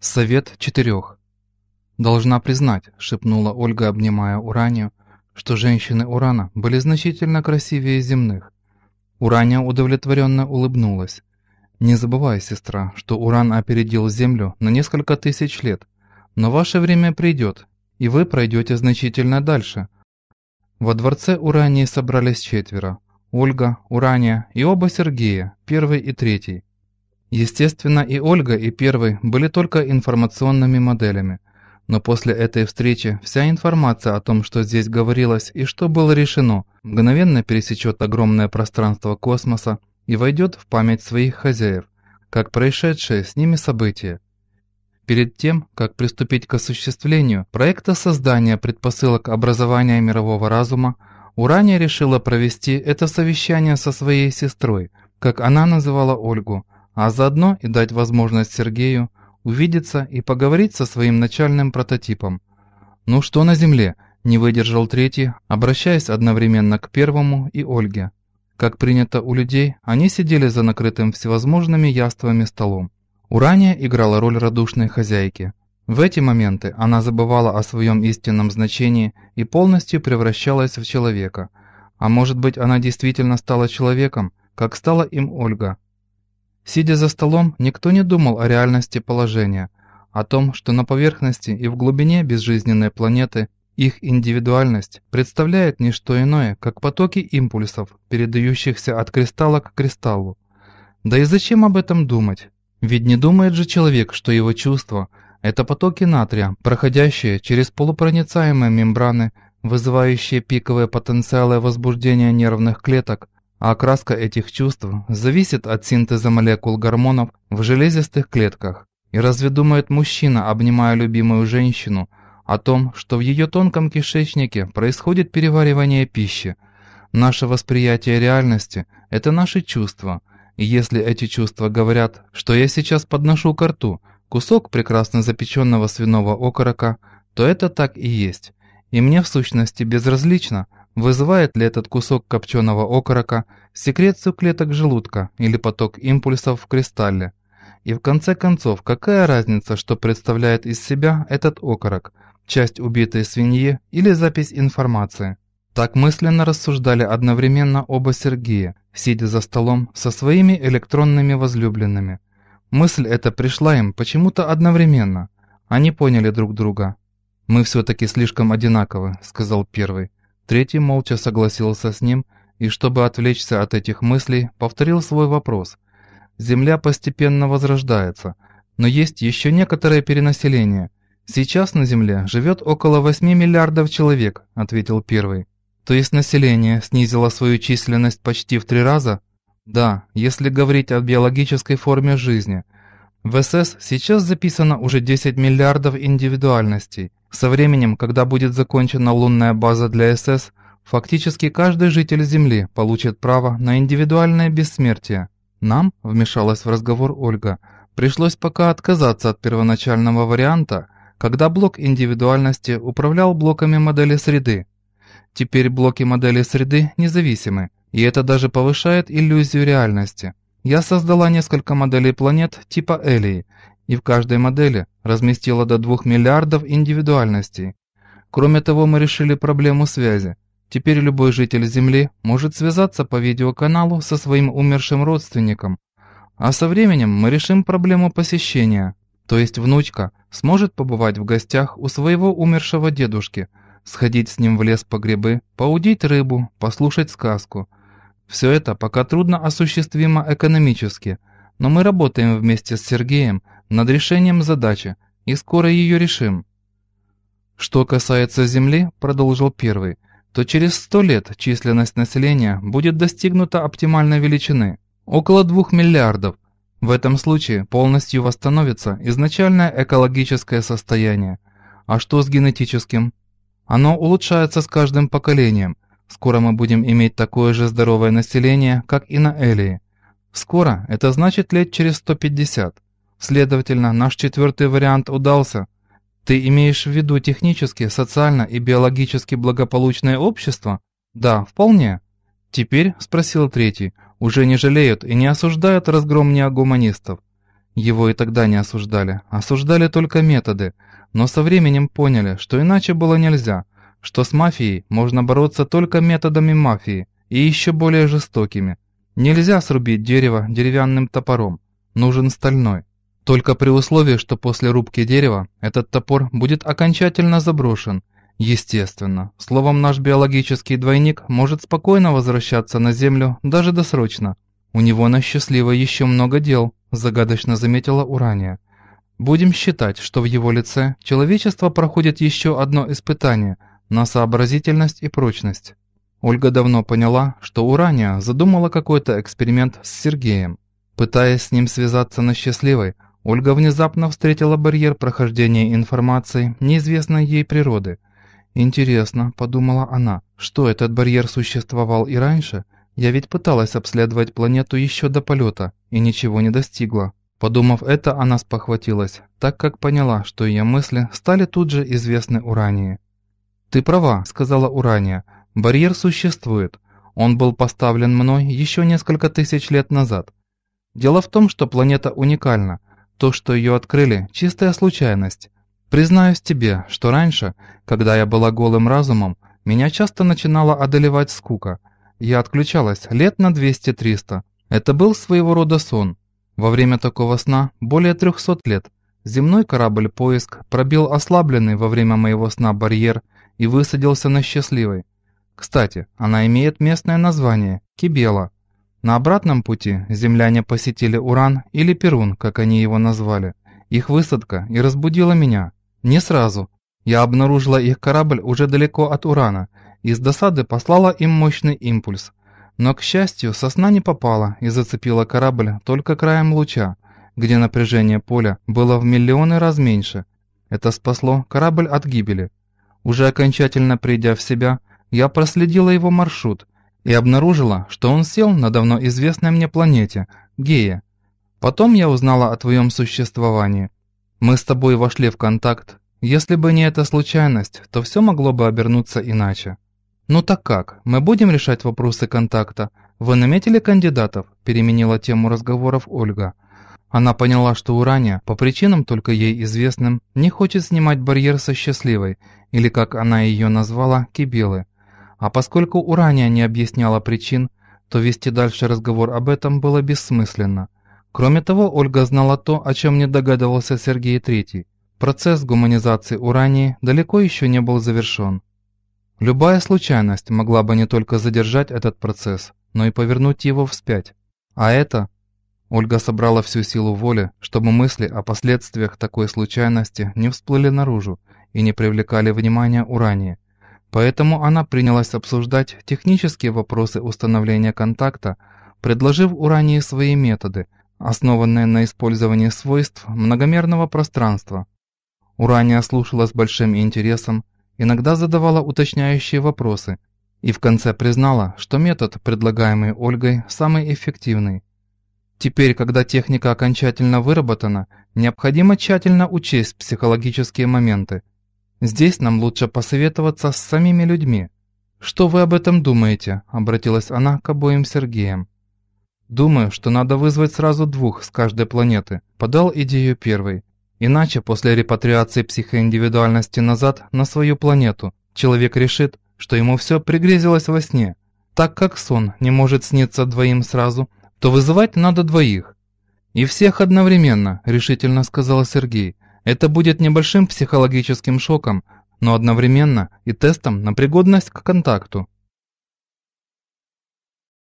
Совет четырех. «Должна признать», — шепнула Ольга, обнимая Уранию, что женщины Урана были значительно красивее земных. Урания удовлетворенно улыбнулась. «Не забывай, сестра, что Уран опередил Землю на несколько тысяч лет, но ваше время придет, и вы пройдете значительно дальше». Во дворце Урании собрались четверо: Ольга, Урания и оба Сергея, первый и третий. Естественно, и Ольга, и первый были только информационными моделями, но после этой встречи вся информация о том, что здесь говорилось и что было решено, мгновенно пересечет огромное пространство космоса и войдет в память своих хозяев, как происшедшее с ними событие. Перед тем, как приступить к осуществлению проекта создания предпосылок образования мирового разума, Урания решила провести это совещание со своей сестрой, как она называла Ольгу, а заодно и дать возможность Сергею увидеться и поговорить со своим начальным прототипом. «Ну что на Земле?» – не выдержал третий, обращаясь одновременно к первому и Ольге. Как принято у людей, они сидели за накрытым всевозможными яствами столом. Урания играла роль радушной хозяйки. В эти моменты она забывала о своем истинном значении и полностью превращалась в человека. А может быть, она действительно стала человеком, как стала им Ольга. Сидя за столом, никто не думал о реальности положения, о том, что на поверхности и в глубине безжизненной планеты их индивидуальность представляет не что иное, как потоки импульсов, передающихся от кристалла к кристаллу. Да и зачем об этом думать? Ведь не думает же человек, что его чувства – это потоки натрия, проходящие через полупроницаемые мембраны, вызывающие пиковые потенциалы возбуждения нервных клеток, а окраска этих чувств зависит от синтеза молекул гормонов в железистых клетках. И разве думает мужчина, обнимая любимую женщину, о том, что в ее тонком кишечнике происходит переваривание пищи? Наше восприятие реальности – это наши чувства. И если эти чувства говорят, что я сейчас подношу ко рту кусок прекрасно запеченного свиного окорока, то это так и есть. И мне в сущности безразлично, вызывает ли этот кусок копченого окорока секрецию клеток желудка или поток импульсов в кристалле. И в конце концов, какая разница, что представляет из себя этот окорок, часть убитой свиньи или запись информации? Так мысленно рассуждали одновременно оба Сергея, сидя за столом со своими электронными возлюбленными. Мысль эта пришла им почему-то одновременно. Они поняли друг друга. «Мы все-таки слишком одинаковы», — сказал первый. Третий молча согласился с ним и, чтобы отвлечься от этих мыслей, повторил свой вопрос. «Земля постепенно возрождается, но есть еще некоторое перенаселение. Сейчас на Земле живет около 8 миллиардов человек», — ответил первый. «То есть население снизило свою численность почти в 3 раза?» «Да, если говорить о биологической форме жизни. В СС сейчас записано уже 10 миллиардов индивидуальностей. Со временем, когда будет закончена лунная база для СС, фактически каждый житель Земли получит право на индивидуальное бессмертие. Нам, вмешалась в разговор Ольга, пришлось пока отказаться от первоначального варианта, когда блок индивидуальности управлял блоками модели среды. Теперь блоки модели среды независимы, и это даже повышает иллюзию реальности. Я создала несколько моделей планет типа Элии, и в каждой модели разместила до 2 миллиардов индивидуальностей. Кроме того, мы решили проблему связи. Теперь любой житель Земли может связаться по видеоканалу со своим умершим родственником. А со временем мы решим проблему посещения. То есть внучка сможет побывать в гостях у своего умершего дедушки, сходить с ним в лес по грибы, поудить рыбу, послушать сказку. Все это пока трудно осуществимо экономически, но мы работаем вместе с Сергеем над решением задачи и скоро ее решим. Что касается Земли, продолжил первый, то через 100 лет численность населения будет достигнута оптимальной величины, около 2 миллиардов. В этом случае полностью восстановится изначальное экологическое состояние. А что с генетическим? Оно улучшается с каждым поколением. Скоро мы будем иметь такое же здоровое население, как и на Элии. Скоро, это значит лет через 150. Следовательно, наш четвертый вариант удался. Ты имеешь в виду технически, социально и биологически благополучное общество? Да, вполне. Теперь, спросил третий, уже не жалеют и не осуждают разгром неогуманистов. Его и тогда не осуждали. Осуждали только методы, но со временем поняли, что иначе было нельзя, что с мафией можно бороться только методами мафии и еще более жестокими. Нельзя срубить дерево деревянным топором, нужен стальной. Только при условии, что после рубки дерева этот топор будет окончательно заброшен. Естественно, словом, наш биологический двойник может спокойно возвращаться на Землю даже досрочно. У него на счастливой еще много дел, загадочно заметила Урания. Будем считать, что в его лице человечество проходит еще одно испытание на сообразительность и прочность. Ольга давно поняла, что Урания задумала какой-то эксперимент с Сергеем. Пытаясь с ним связаться на счастливой, Ольга внезапно встретила барьер прохождения информации неизвестной ей природы. «Интересно», — подумала она, — «что этот барьер существовал и раньше? Я ведь пыталась обследовать планету еще до полета и ничего не достигла». Подумав это, она спохватилась, так как поняла, что ее мысли стали тут же известны Урании. «Ты права», — сказала Урания, — «барьер существует. Он был поставлен мной еще несколько тысяч лет назад. Дело в том, что планета уникальна. То, что ее открыли, чистая случайность. Признаюсь тебе, что раньше, когда я была голым разумом, меня часто начинала одолевать скука. Я отключалась лет на 200-300. Это был своего рода сон. Во время такого сна, более 300 лет, земной корабль «Поиск» пробил ослабленный во время моего сна барьер и высадился на счастливой. Кстати, она имеет местное название – Кибела. На обратном пути земляне посетили Уран или Перун, как они его назвали. Их высадка и разбудила меня. Не сразу. Я обнаружила их корабль уже далеко от Урана и с досады послала им мощный импульс. Но, к счастью, со сна не попала и зацепила корабль только краем луча, где напряжение поля было в миллионы раз меньше. Это спасло корабль от гибели. Уже окончательно придя в себя, я проследила его маршрут и обнаружила, что он сел на давно известной мне планете, Гея. Потом я узнала о твоем существовании. Мы с тобой вошли в контакт. Если бы не эта случайность, то все могло бы обернуться иначе. «Ну так как, мы будем решать вопросы контакта? Вы наметили кандидатов?» – переменила тему разговоров Ольга. Она поняла, что Урания, по причинам только ей известным, не хочет снимать барьер со счастливой, или, как она ее назвала, Кибелы. А поскольку Урания не объясняла причин, то вести дальше разговор об этом было бессмысленно. Кроме того, Ольга знала то, о чем не догадывался Сергей Третий. Процесс гуманизации Урании далеко еще не был завершен. Любая случайность могла бы не только задержать этот процесс, но и повернуть его вспять. А это... Ольга собрала всю силу воли, чтобы мысли о последствиях такой случайности не всплыли наружу и не привлекали внимания Урании. Поэтому она принялась обсуждать технические вопросы установления контакта, предложив Урании свои методы, основанные на использовании свойств многомерного пространства. Урания слушала с большим интересом, иногда задавала уточняющие вопросы и в конце признала, что метод, предлагаемый Ольгой, самый эффективный. Теперь, когда техника окончательно выработана, необходимо тщательно учесть психологические моменты. Здесь нам лучше посоветоваться с самими людьми. «Что вы об этом думаете?» – обратилась она к обоим Сергеям. «Думаю, что надо вызвать сразу 2 с каждой планеты», – подал идею первый. «Иначе после репатриации психоиндивидуальности назад на свою планету человек решит, что ему все пригрезилось во сне. Так как сон не может сниться 2 сразу, то вызывать надо 2. «И всех одновременно», – решительно сказал Сергей. «Это будет небольшим психологическим шоком, но одновременно и тестом на пригодность к контакту».